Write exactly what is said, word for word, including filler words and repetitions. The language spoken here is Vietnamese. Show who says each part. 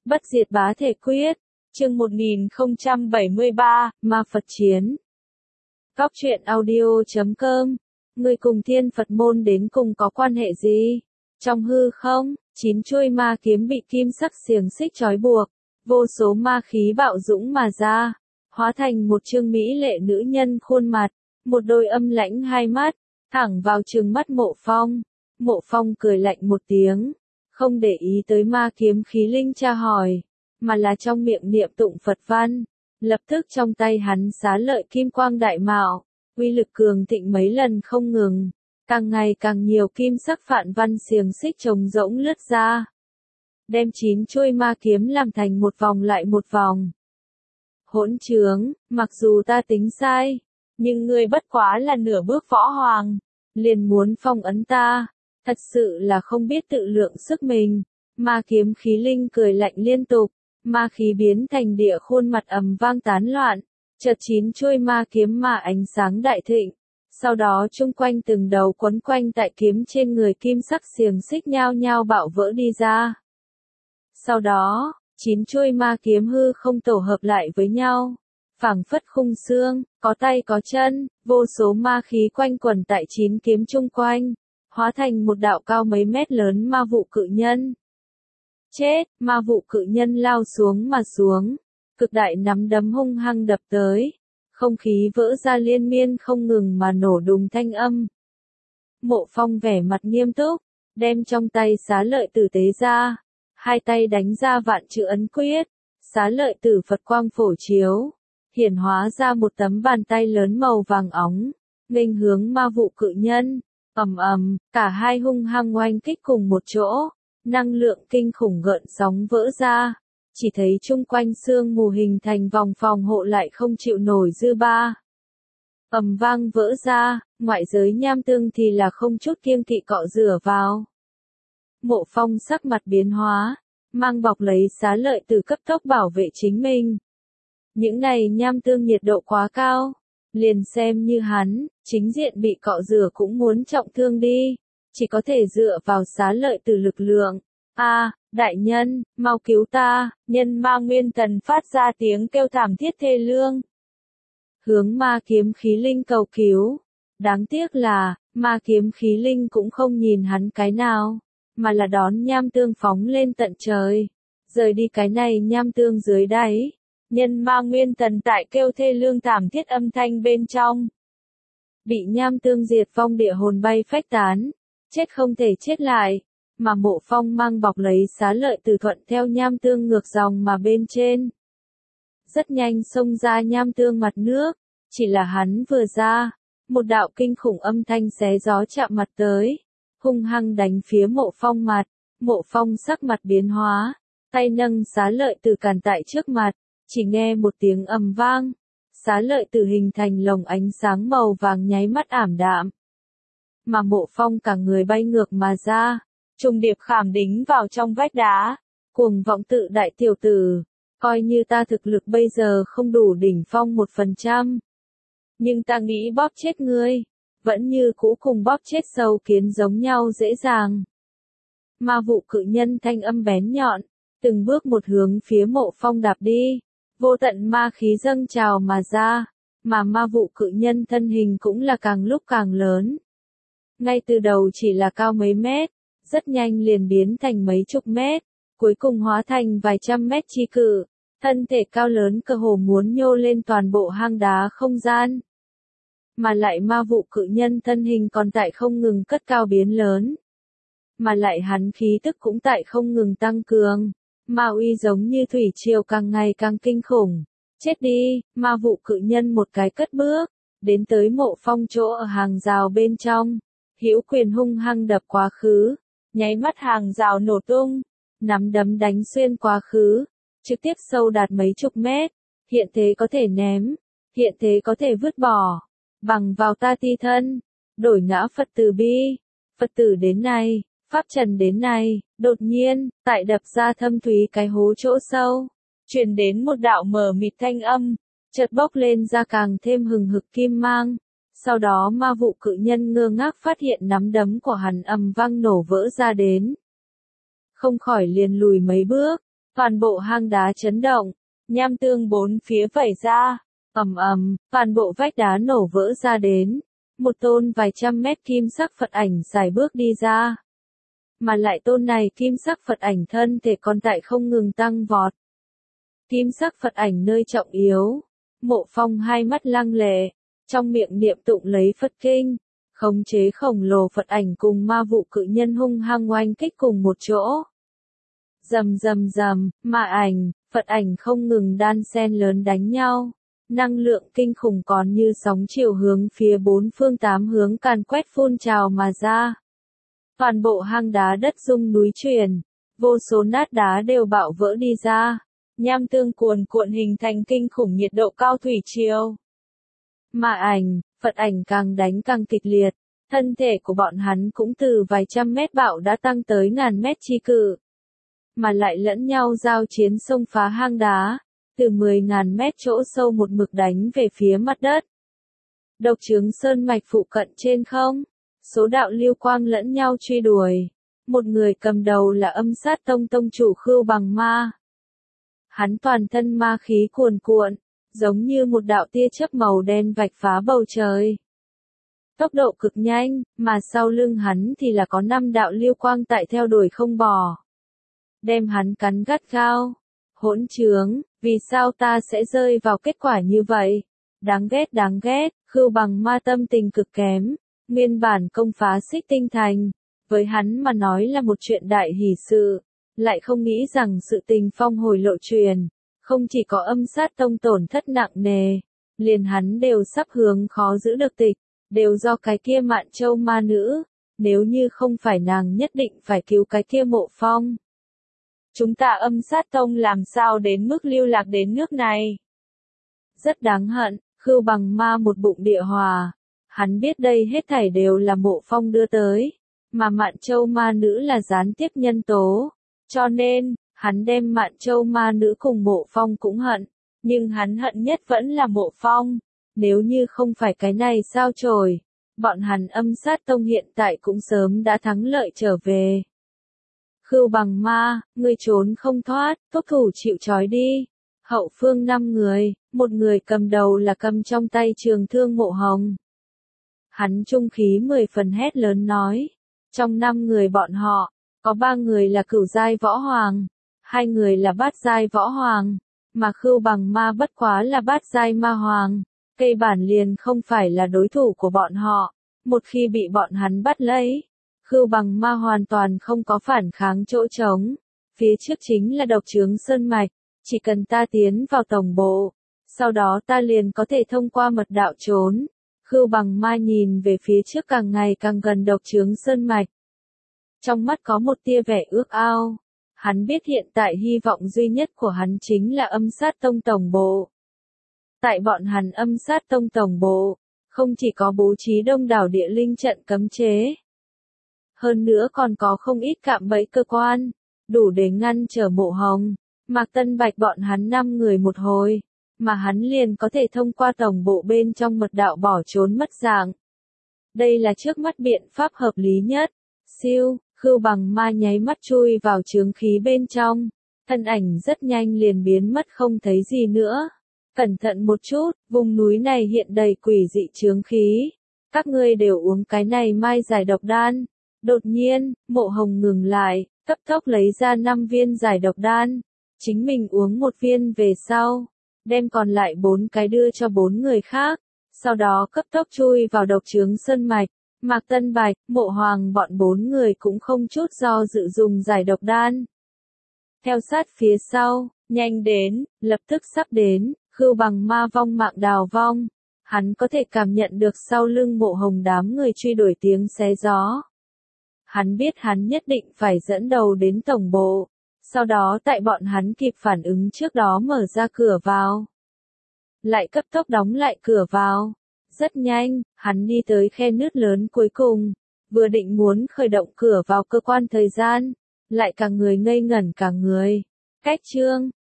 Speaker 1: Bất diệt bá thể quyết, chương một nghìn không trăm bảy mươi ba, Ma Phật chiến. Góc truyện audio chấm com, người cùng thiên Phật môn đến cùng có quan hệ gì? Trong hư không, chín chuôi ma kiếm bị kim sắc xiềng xích trói buộc, vô số ma khí bạo dũng mà ra, hóa thành một trương mỹ lệ nữ nhân khuôn mặt, một đôi âm lãnh hai mắt, thẳng vào trừng mắt Mộ Phong. Mộ Phong cười lạnh một tiếng, không để ý tới ma kiếm khí linh tra hỏi, mà là trong miệng niệm tụng Phật văn. Lập tức trong tay hắn xá lợi kim quang đại mạo, uy lực cường thịnh mấy lần không ngừng, càng ngày càng nhiều kim sắc phạn văn xiềng xích trồng rỗng lướt ra, đem chín chuôi ma kiếm làm thành một vòng lại một vòng. Hỗn trướng, mặc dù ta tính sai, nhưng ngươi bất quá là nửa bước võ hoàng, liền muốn phong ấn ta, thật sự là không biết tự lượng sức mình. Ma kiếm khí linh cười lạnh liên tục, ma khí biến thành địa khuôn mặt ầm vang tán loạn, chợt chín chuôi ma kiếm mà ánh sáng đại thịnh, sau đó chung quanh từng đầu quấn quanh tại kiếm trên người kim sắc xiềng xích nhao nhao bạo vỡ đi ra. Sau đó, chín chuôi ma kiếm hư không tổ hợp lại với nhau, phảng phất khung xương, có tay có chân, vô số ma khí quanh quẩn tại chín kiếm chung quanh, hóa thành một đạo cao mấy mét lớn ma vụ cự nhân. Chết, ma vụ cự nhân lao xuống mà xuống, cực đại nắm đấm hung hăng đập tới, không khí vỡ ra liên miên không ngừng mà nổ đùng thanh âm. Mộ Phong vẻ mặt nghiêm túc, đem trong tay xá lợi tử tế ra, hai tay đánh ra vạn chữ ấn quyết, xá lợi tử Phật quang phổ chiếu, hiển hóa ra một tấm bàn tay lớn màu vàng óng, nghênh hướng ma vụ cự nhân. Ầm ầm, cả hai hung hăng oanh kích cùng một chỗ, năng lượng kinh khủng gợn sóng vỡ ra, chỉ thấy chung quanh sương mù hình thành vòng phòng hộ lại không chịu nổi dư ba. Ầm vang vỡ ra, ngoại giới nham tương thì là không chút kiêng kỵ cọ rửa vào. Mộ Phong sắc mặt biến hóa, mang bọc lấy xá lợi tử cấp tốc bảo vệ chính mình. Những này nham tương nhiệt độ quá cao, liền xem như hắn, chính diện bị cọ rửa cũng muốn trọng thương đi, chỉ có thể dựa vào xá lợi tử lực lượng. A, đại nhân, mau cứu ta! Nhân ma nguyên thần phát ra tiếng kêu thảm thiết thê lương, hướng ma kiếm khí linh cầu cứu. Đáng tiếc là, ma kiếm khí linh cũng không nhìn hắn cái nào, mà là đón nham tương phóng lên tận trời, rời đi cái này nham tương dưới đáy. Nhân ma nguyên thần tại kêu thê lương thảm thiết âm thanh bên trong, bị nham tương diệt vong địa hồn bay phách tán, chết không thể chết lại, mà Mộ Phong mang bọc lấy xá lợi tử thuận theo nham tương ngược dòng mà bên trên. Rất nhanh xông ra nham tương mặt nước, chỉ là hắn vừa ra, một đạo kinh khủng âm thanh xé gió chạm mặt tới, hung hăng đánh phía Mộ Phong mặt. Mộ Phong sắc mặt biến hóa, tay nâng xá lợi tử cản tại trước mặt, chỉ nghe một tiếng ầm vang, xá lợi tử hình thành lồng ánh sáng màu vàng nháy mắt ảm đạm. Mà Mộ Phong cả người bay ngược mà ra, trùng điệp khảm đính vào trong vách đá, cuồng vọng tự đại tiểu tử, coi như ta thực lực bây giờ không đủ đỉnh phong một phần trăm. Nhưng ta nghĩ bóp chết ngươi, vẫn như cũ cùng bóp chết sâu kiến giống nhau dễ dàng. Ma vụ cự nhân thanh âm bén nhọn, từng bước một hướng phía Mộ Phong đạp đi. Vô tận ma khí dâng trào mà ra, mà ma vụ cự nhân thân hình cũng là càng lúc càng lớn. Ngay từ đầu chỉ là cao mấy mét, rất nhanh liền biến thành mấy chục mét, cuối cùng hóa thành vài trăm mét chi cự, thân thể cao lớn cơ hồ muốn nhô lên toàn bộ hang đá không gian. Mà lại ma vụ cự nhân thân hình còn tại không ngừng cất cao biến lớn. Mà lại hắn khí tức cũng tại không ngừng tăng cường. Ma uy giống như thủy triều càng ngày càng kinh khủng. Chết đi, ma vụ cự nhân một cái cất bước, đến tới Mộ Phong chỗ ở hàng rào bên trong. Hữu quyền hung hăng đập quá khứ, nháy mắt hàng rào nổ tung, nắm đấm đánh xuyên quá khứ, trực tiếp sâu đạt mấy chục mét. Hiện thế có thể ném, hiện thế có thể vứt bỏ, bằng vào ta ti thân, đổi ngã Phật tử bi, Phật tử đến này. Pháp trần đến này, đột nhiên, tại đập ra thâm thúy cái hố chỗ sâu, truyền đến một đạo mờ mịt thanh âm, chợt bốc lên ra càng thêm hừng hực kim mang. Sau đó ma vụ cự nhân ngơ ngác phát hiện nắm đấm của hắn ầm vang nổ vỡ ra đến. Không khỏi liền lùi mấy bước, Toàn bộ hang đá chấn động, nham tương bốn phía vẩy ra, ầm ầm, toàn bộ vách đá nổ vỡ ra đến. Một tôn vài trăm mét kim sắc Phật ảnh dài bước đi ra. Mà lại tôn này kim sắc Phật ảnh thân thể còn tại không ngừng tăng vọt. Kim sắc Phật ảnh nơi trọng yếu. Mộ Phong hai mắt lăng lệ, trong miệng niệm tụng lấy Phật kinh, khống chế khổng lồ Phật ảnh cùng ma vụ cự nhân hung hăng oanh kích cùng một chỗ. Rầm rầm rầm, ma ảnh, Phật ảnh không ngừng đan xen lớn đánh nhau. Năng lượng kinh khủng còn như sóng chiều hướng phía bốn phương tám hướng càn quét phun trào mà ra. Toàn bộ hang đá đất rung núi chuyển, vô số nát đá đều bạo vỡ đi ra. Nham tương cuồn cuộn hình thành kinh khủng nhiệt độ cao thủy triều. Ma ảnh, Phật ảnh càng đánh càng kịch liệt, thân thể của bọn hắn cũng từ vài trăm mét bạo đã tăng tới ngàn mét chi cự. Mà lại lẫn nhau giao chiến xông phá hang đá, từ mười ngàn mét chỗ sâu một mực đánh về phía mặt đất. Độc Trướng Sơn mạch phụ cận trên không, số đạo lưu quang lẫn nhau truy đuổi. Một người cầm đầu là Âm Sát Tông tông chủ Khưu Bằng Ma. Hắn toàn thân ma khí cuồn cuộn, giống như một đạo tia chớp màu đen vạch phá bầu trời. Tốc độ cực nhanh, mà sau lưng hắn thì là có năm đạo lưu quang tại theo đuổi không bỏ. Đem hắn cắn gắt gao. Hỗn trướng, vì sao ta sẽ rơi vào kết quả như vậy? Đáng ghét đáng ghét, Khưu Bằng Ma tâm tình cực kém. Nguyên bản công phá Xích Tinh Thành, với hắn mà nói là một chuyện đại hỷ sự. Lại không nghĩ rằng sự tình phong hồi lộ truyền, không chỉ có Âm Sát Tông tổn thất nặng nề, liền hắn đều sắp hướng khó giữ được tịch, đều do cái kia Mạn Châu ma nữ, nếu như không phải nàng nhất định phải cứu cái kia Mộ Phong. Chúng ta Âm Sát Tông làm sao đến mức lưu lạc đến nước này? Rất đáng hận, Khưu Bằng Ma một bụng địa hòa, hắn biết đây hết thảy đều là Mộ Phong đưa tới, mà Mạn Châu ma nữ là gián tiếp nhân tố. Cho nên, hắn đem Mạn Châu ma nữ cùng Mộ Phong cũng hận, nhưng hắn hận nhất vẫn là Mộ Phong. Nếu như không phải cái này sao chổi, bọn hắn Âm Sát Tông hiện tại cũng sớm đã thắng lợi trở về. Khưu Bằng Ma, ngươi trốn không thoát, thúc thủ chịu trói đi. Hậu phương năm người, một người cầm đầu là cầm trong tay trường thương Mộ Hồng. Hắn trung khí mười phần hét lớn nói, trong năm người bọn họ, có ba người là cửu giai võ hoàng, hai người là bát giai võ hoàng, mà Khưu Bằng Ma bất quá là bát giai ma hoàng, cây bản liền không phải là đối thủ của bọn họ. Một khi bị bọn hắn bắt lấy, Khưu Bằng Ma hoàn toàn không có phản kháng chỗ trống. Phía trước chính là Độc Trướng Sơn mạch, chỉ cần ta tiến vào tổng bộ, sau đó ta liền có thể thông qua mật đạo trốn. Khưu Bằng Ma nhìn về phía trước càng ngày càng gần Độc Trướng Sơn mạch. Trong mắt có một tia vẻ ước ao. Hắn biết hiện tại hy vọng duy nhất của hắn chính là Âm Sát Tông tổng bộ. Tại bọn hắn Âm Sát Tông tổng bộ, không chỉ có bố trí đông đảo địa linh trận cấm chế. Hơn nữa còn có không ít cạm bẫy cơ quan, đủ để ngăn trở Mộ Hồng, Mạc Tân Bạch bọn hắn năm người một hồi, mà hắn liền có thể thông qua tổng bộ bên trong mật đạo bỏ trốn mất dạng. Đây là trước mắt biện pháp hợp lý nhất. Siêu, Khưu Bằng Ma nháy mắt chui vào chướng khí bên trong, thân ảnh rất nhanh liền biến mất không thấy gì nữa. Cẩn thận một chút, vùng núi này hiện đầy quỷ dị chướng khí. Các ngươi đều uống cái này mai giải độc đan. Đột nhiên, Mộ Hồng ngừng lại, cấp tốc lấy ra năm viên giải độc đan. Chính mình uống một viên về sau, đem còn lại bốn cái đưa cho bốn người khác. Sau đó cấp tốc chui vào Độc Trướng Sơn mạch. Mạc Tân Bạch, Mộ Hoàng bọn bốn người cũng không chút do dự dùng giải độc đan. Theo sát phía sau, nhanh đến, lập tức sắp đến, Khưu Bằng Ma vong mạng đào vong. Hắn có thể cảm nhận được sau lưng Mộ Hồng đám người truy đuổi tiếng xé gió. Hắn biết hắn nhất định phải dẫn đầu đến tổng bộ. Sau đó tại bọn hắn kịp phản ứng trước đó mở ra cửa vào. Lại cấp tốc đóng lại cửa vào. Rất nhanh, hắn đi tới khe nứt lớn cuối cùng, vừa định muốn khởi động cửa vào cơ quan thời gian, lại cả người ngây ngẩn cả người. Cách chương,